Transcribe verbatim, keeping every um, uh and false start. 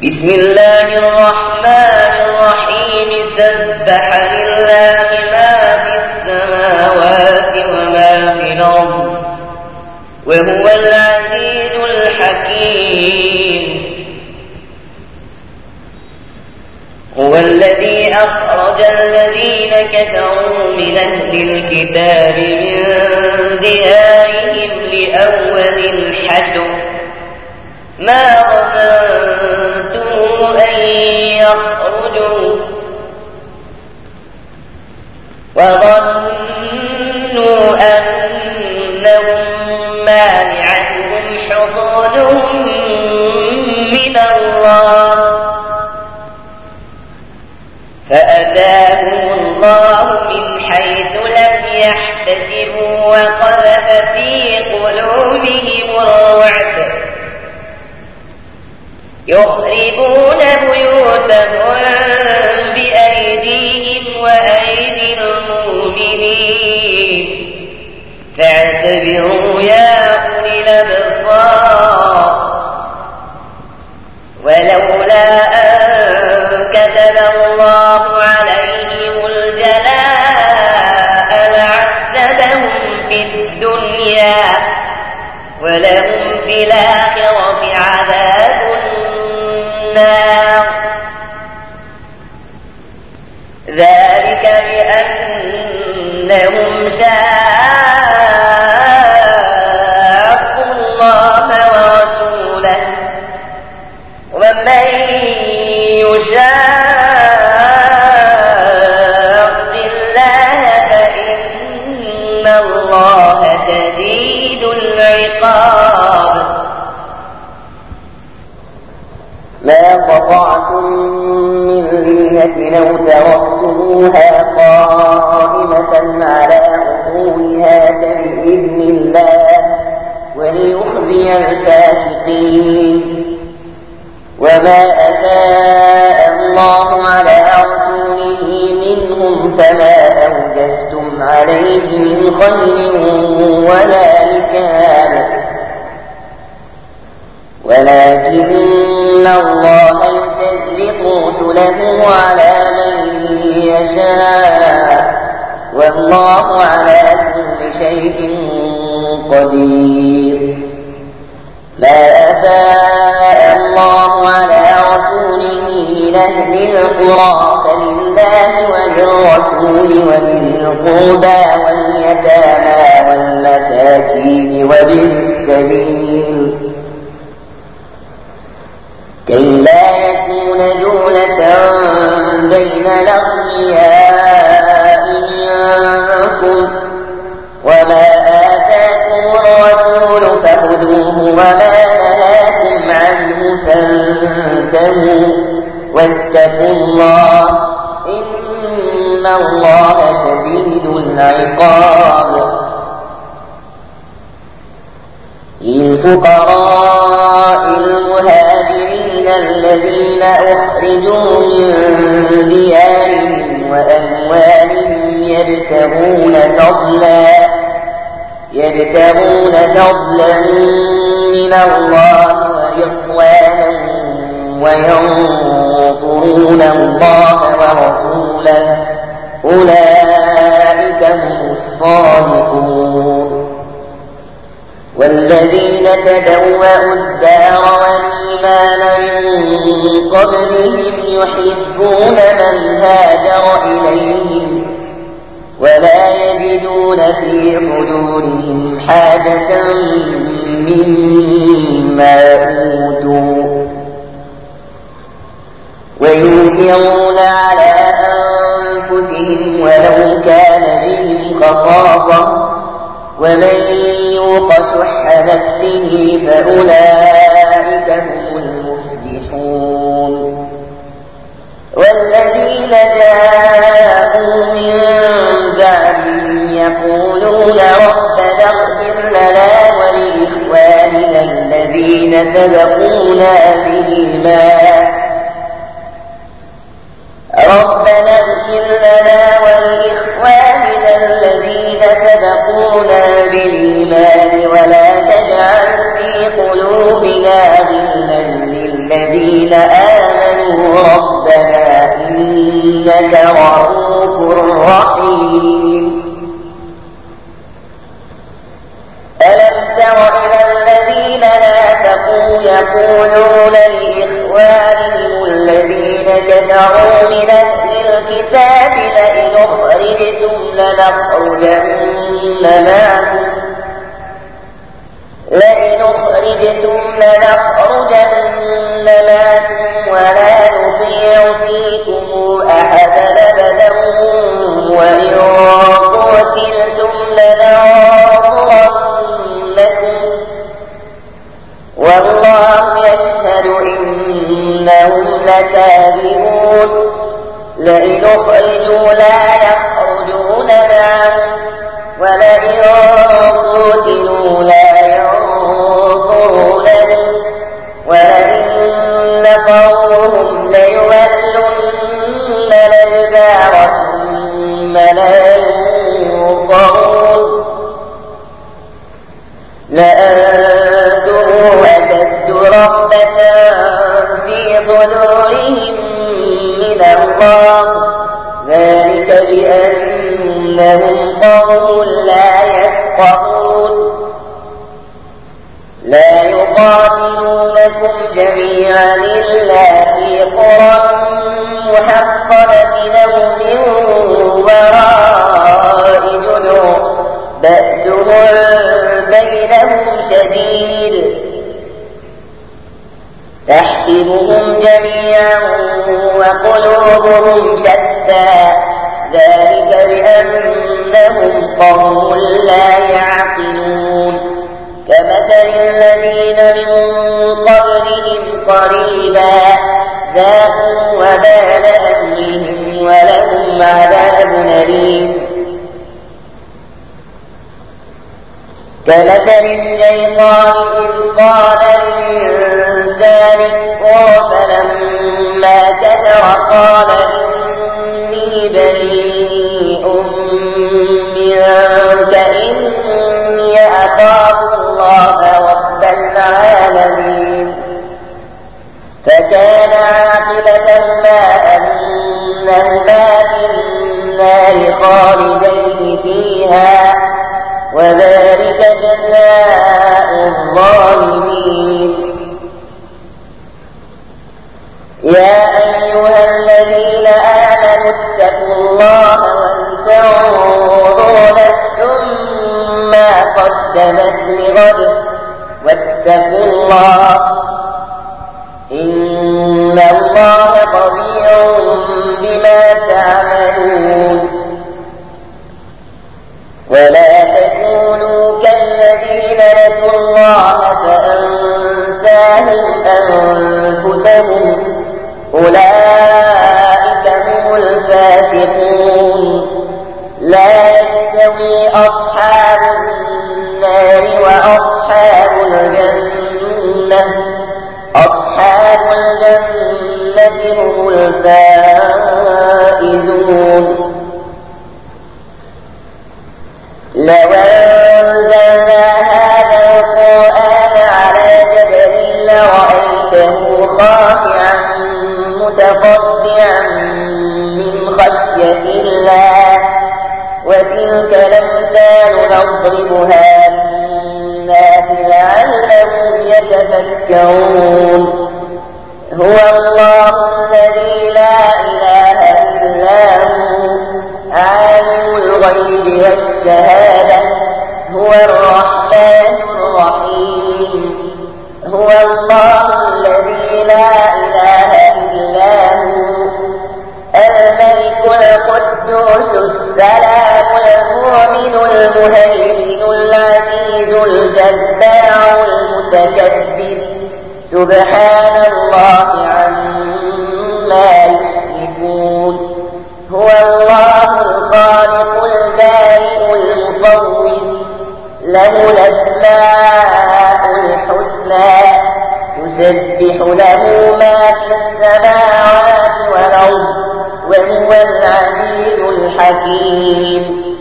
بسم الله الرحمن الرحيم سبح لله ما في السماوات وما في الأرض وهو العزيز الحكيم. هو الذي أخرج الذين كفروا من أهل الكتاب من ديارهم لأول الحشر ما ظننتم أن يخرجوا وظنوا أنهم مانعتهم حصونهم من الله فأتاهم الله من حيث لم يحتسبوا وقذف في قلوبهم الرعب يخربون بيوتهم بأيديهم وأيدي المؤمنين فاعتبروا يا أولي الأبصار. ولولا أن كتب الله عليهم الجلاء لعذبهم في الدنيا ولهم في الآخرة عذاب النار ذلك بأنهم شاقوا الله ورسوله ومن يشاق الله فإن الله شديد العقاب. ما قطعتم من لينة لو تركتموها قائمة على أصولها فبإذن الله وليخزي الفاسقين. وما أفاء الله على رسوله منهم فما أوجفتم عليه من خير ولا ركاب ولكن الله يسلط رسله على من يشاء والله على كل شيء قدير. ما أفاء الله على رسوله من أهل القرى فلله وللرسول وذي القربى واليتامى والمساكين وابن السبيل كي لا يكون دولة بين الأغنياء منكم وما آتاكم الرسول فخذوه وما نهاكم عنه فانتهوا واتقوا الله إن الله شديد العقاب. للفقراء المهاجرين الذين أخرجوا من ديارهم وأموالهم يبتغون فضلا يبتغون فضلا من الله ورضوانا وينصرون الله ورسوله أولئك هم الصادقون. والذين تبوأوا الدار والإيمان من قبلهم يحبون من هاجر إليهم ولا يجدون في صدورهم حاجة مما أوتوا ويؤثرون على أنفسهم ولو كان بهم خصاصة ومن يوق شح نفسه فأولئك هم المفلحون. والذين جاءوا من بعدهم يقولون ربنا اغفر لنا ولإخواننا الذين سبقونا بالإيمان ربنا اغفر لنا ولإخواننا الذين سبقونا بالإيمان ولا تجعل في قلوبنا غلا للذين آمنوا قالوا ربنا إنك رؤوف رحيم. ألم تر إلى الذين نافقوا يقولون لإخوانهم الذين كفروا من أهل الكتاب لئن أخرجتم لنخرجن معكم لئن أخرجتم لنخرجن معكم ولا نطيع فيكم أحدا أبدا وإن قتلتم لننصرنكم والله يشهد إنهم لكاذبون. لئن أخرجوا لا يخرجون معهم ولئن قتلوا لا ينصرونهم ولئن نصروهم ليولن الأدبار ثم لا ينصرون لأنتم أشد رهبة في صدورهم من الله ذلك بأنهم قوم لا يفقهون. لا يقاتلونكم جميعا إلا في قرى محصنة أو من وراء جدر بأسهم بينهم شديد تحسبهم جميعا وقلوبهم شتى ذلك بأنهم قوم لا يعقلون. كمثل الذين من قبلهم قريبا ذاقوا وبال أمرهم ولهم عذاب أليم. كمثل الشيطان إذ قال للإنسان اكفر فلما كفر قال إني بريء منك إني أخاف الله رب العالمين. فكان عاقبتهما أنهما في النار خالدين فيها وذلك جزاء الظالمين. يا أيها الذين آمنوا اتقوا الله ولتنظر نفس ما قدمت لغد واتقوا الله إن الله خبير بما تعملون. ولا تكونوا كالذين نسوا الله فأنساهم أنفسهم أولئك هم الفاسقون. لا يستوي أصحاب النار وأصحاب الجنة أصحاب الجنة هم الفائزون. لو أنزلنا هذا القرآن على جبل لرأيته خاشعا متصدعا من خشية الله وتلك الأمثال نضربها للناس لعلهم يتفكرون. هو الله الذي لا إله إلا هو عالم الغيب والشهادة هو الرحمن الرحيم. هو الله الذي لا إله إلا هو الملك القدوس السلام المؤمن المهيمن العزيز الجبار المتكبر سبحان الله عما يشركون. هو الله الخالق البارئ المصور له الأسماء الحسنى يسبح له ما في السماوات والأرض وهو العزيز الحكيم.